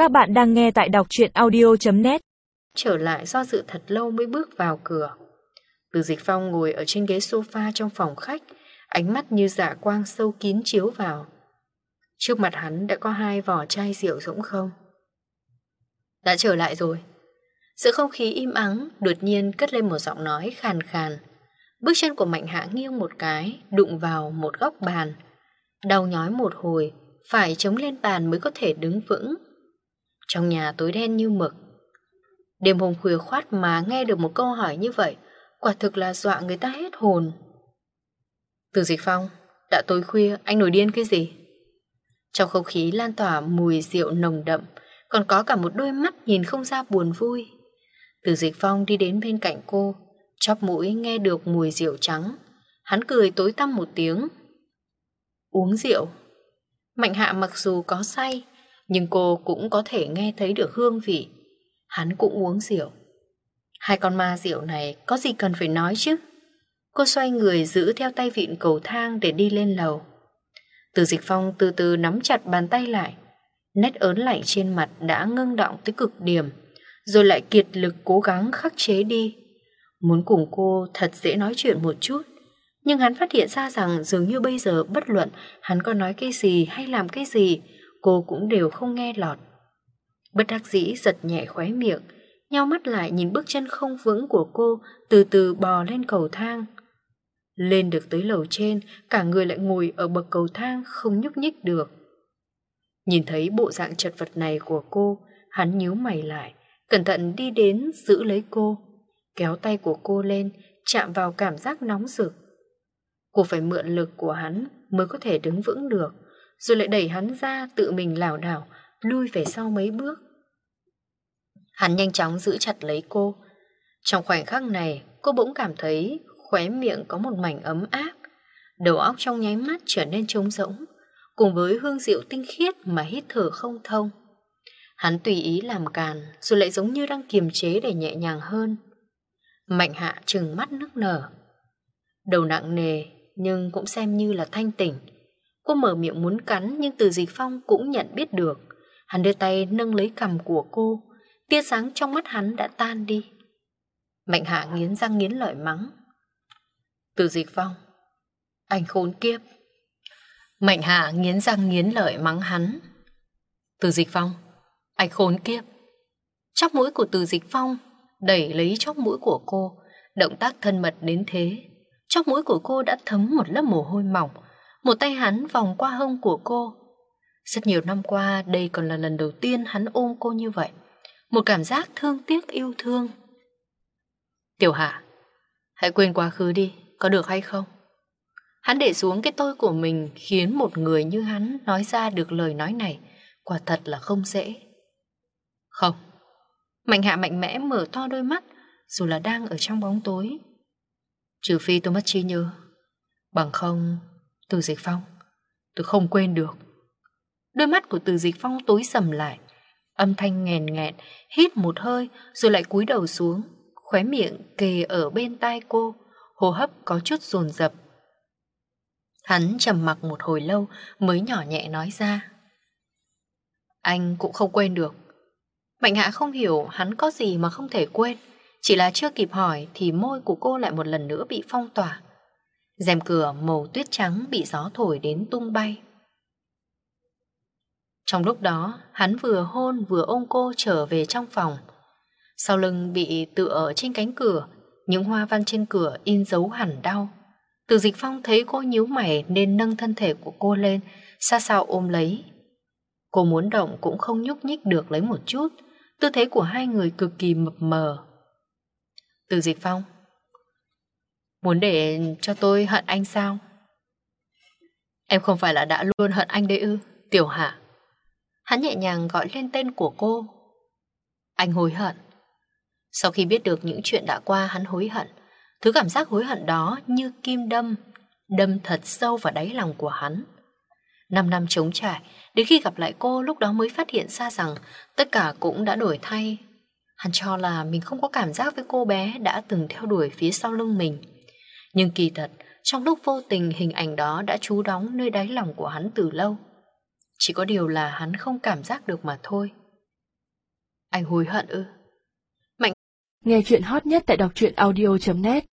Các bạn đang nghe tại đọc truyện audio.net. Trở lại do dự thật lâu mới bước vào cửa. Từ Dịch Phong ngồi ở trên ghế sofa trong phòng khách, ánh mắt như dạ quang sâu kín chiếu vào. Trước mặt hắn đã có 2 vỏ chai rượu rỗng không. Đã trở lại rồi. Giữa không khí im ắng, đột nhiên cất lên một giọng nói khàn khàn. Bước chân của Mạnh Hạ nghiêng một cái, đụng vào một góc bàn. Đau nhói một hồi, phải chống lên bàn mới có thể đứng vững. Trong nhà tối đen như mực. Đêm hôm khuya khoắt mà nghe được một câu hỏi như vậy, quả thực là dọa người ta hết hồn. Từ Dịch Phong, đã tối khuya, anh nổi điên cái gì? Trong không khí lan tỏa mùi rượu nồng đậm, còn có cả một đôi mắt nhìn không ra buồn vui. Từ Dịch Phong đi đến bên cạnh cô, chóp mũi nghe được mùi rượu trắng. Hắn cười tối tăm một tiếng. Uống rượu. Mạnh Hạ mặc dù có say, nhưng cô cũng có thể nghe thấy được hương vị. Hắn cũng uống rượu. 2 con ma rượu này có gì cần phải nói chứ. Cô xoay người giữ theo tay vịn cầu thang để đi lên lầu. Từ Dịch Phong từ từ nắm chặt bàn tay lại. Nét ớn lạnh trên mặt đã ngưng đọng tới cực điểm, rồi lại kiệt lực cố gắng khắc chế đi. Muốn cùng cô thật dễ nói chuyện một chút, nhưng hắn phát hiện ra rằng dường như bây giờ bất luận hắn có nói cái gì hay làm cái gì, cô cũng đều không nghe lọt. Bất đắc dĩ giật nhẹ khóe miệng, nheo mắt lại nhìn bước chân không vững của cô từ từ bò lên cầu thang. Lên được tới lầu trên, cả người lại ngồi ở bậc cầu thang không nhúc nhích được. Nhìn thấy bộ dạng chật vật này của cô, hắn nhíu mày lại, cẩn thận đi đến giữ lấy cô, kéo tay của cô lên, chạm vào cảm giác nóng rực. Cô phải mượn lực của hắn mới có thể đứng vững được, rồi lại đẩy hắn ra, tự mình lảo đảo lui về sau mấy bước. Hắn nhanh chóng giữ chặt lấy cô. Trong khoảnh khắc này, cô bỗng cảm thấy khóe miệng có một mảnh ấm áp, đầu óc trong nháy mắt trở nên trống rỗng, cùng với hương rượu tinh khiết mà hít thở không thông. Hắn tùy ý làm càn, rồi lại giống như đang kiềm chế để nhẹ nhàng hơn. Mạnh Hạ trừng mắt nức nở. Đầu nặng nề nhưng cũng xem như là thanh tỉnh. Cô mở miệng muốn cắn, nhưng Từ Dịch Phong cũng nhận biết được. Hắn đưa tay nâng lấy cằm của cô, tia sáng trong mắt hắn đã tan đi. Mạnh Hạ nghiến răng nghiến lợi mắng. Từ Dịch Phong, anh khốn kiếp. Mạnh Hạ nghiến răng nghiến lợi mắng hắn. Từ Dịch Phong, anh khốn kiếp. Chóp mũi của Từ Dịch Phong đẩy lấy chóp mũi của cô, động tác thân mật đến thế. Chóp mũi của cô đã thấm một lớp mồ hôi mỏng. Một tay hắn vòng qua hông của cô. Rất nhiều năm qua, đây còn là lần đầu tiên hắn ôm cô như vậy. Một cảm giác thương tiếc yêu thương. Tiểu Hạ, hãy quên quá khứ đi, có được hay không? Hắn để xuống cái tôi của mình, khiến một người như hắn nói ra được lời nói này, quả thật là không dễ. Không. Mạnh Hạ mạnh mẽ mở to đôi mắt, dù là đang ở trong bóng tối. Trừ phi tôi mất trí nhớ, bằng không, Từ Dịch Phong, tôi không quên được. Đôi mắt của Từ Dịch Phong tối sầm lại, âm thanh nghèn nghẹn, hít một hơi rồi lại cúi đầu xuống, khóe miệng kề ở bên tai cô, hô hấp có chút dồn dập. Hắn trầm mặc một hồi lâu mới nhỏ nhẹ nói ra. Anh cũng không quên được. Mạnh Hạ không hiểu hắn có gì mà không thể quên, chỉ là chưa kịp hỏi thì môi của cô lại một lần nữa bị phong tỏa. Rèm cửa màu tuyết trắng bị gió thổi đến tung bay. Trong lúc đó, hắn vừa hôn vừa ôm cô trở về trong phòng. Sau lưng bị tựa ở trên cánh cửa, những hoa văn trên cửa in dấu hẳn đau. Từ Dịch Phong thấy cô nhíu mày nên nâng thân thể của cô lên, xa xao ôm lấy. Cô muốn động cũng không nhúc nhích được lấy một chút, tư thế của hai người cực kỳ mập mờ. Từ Dịch Phong, muốn để cho tôi hận anh sao? Em không phải là đã luôn hận anh đấy ư, Tiểu Hạ? Hắn nhẹ nhàng gọi lên tên của cô. Anh hối hận. Sau khi biết được những chuyện đã qua, hắn hối hận. Thứ cảm giác hối hận đó như kim đâm, đâm thật sâu vào đáy lòng của hắn. 5 năm trống trải, đến khi gặp lại cô lúc đó mới phát hiện ra rằng tất cả cũng đã đổi thay. Hắn cho là mình không có cảm giác với cô bé đã từng theo đuổi phía sau lưng mình. Nhưng kỳ thật, trong lúc vô tình hình ảnh đó đã trú đóng nơi đáy lòng của hắn từ lâu. Chỉ có điều là hắn không cảm giác được mà thôi. Anh hối hận ư? Nghe chuyện hot nhất tại đọc truyện audio.net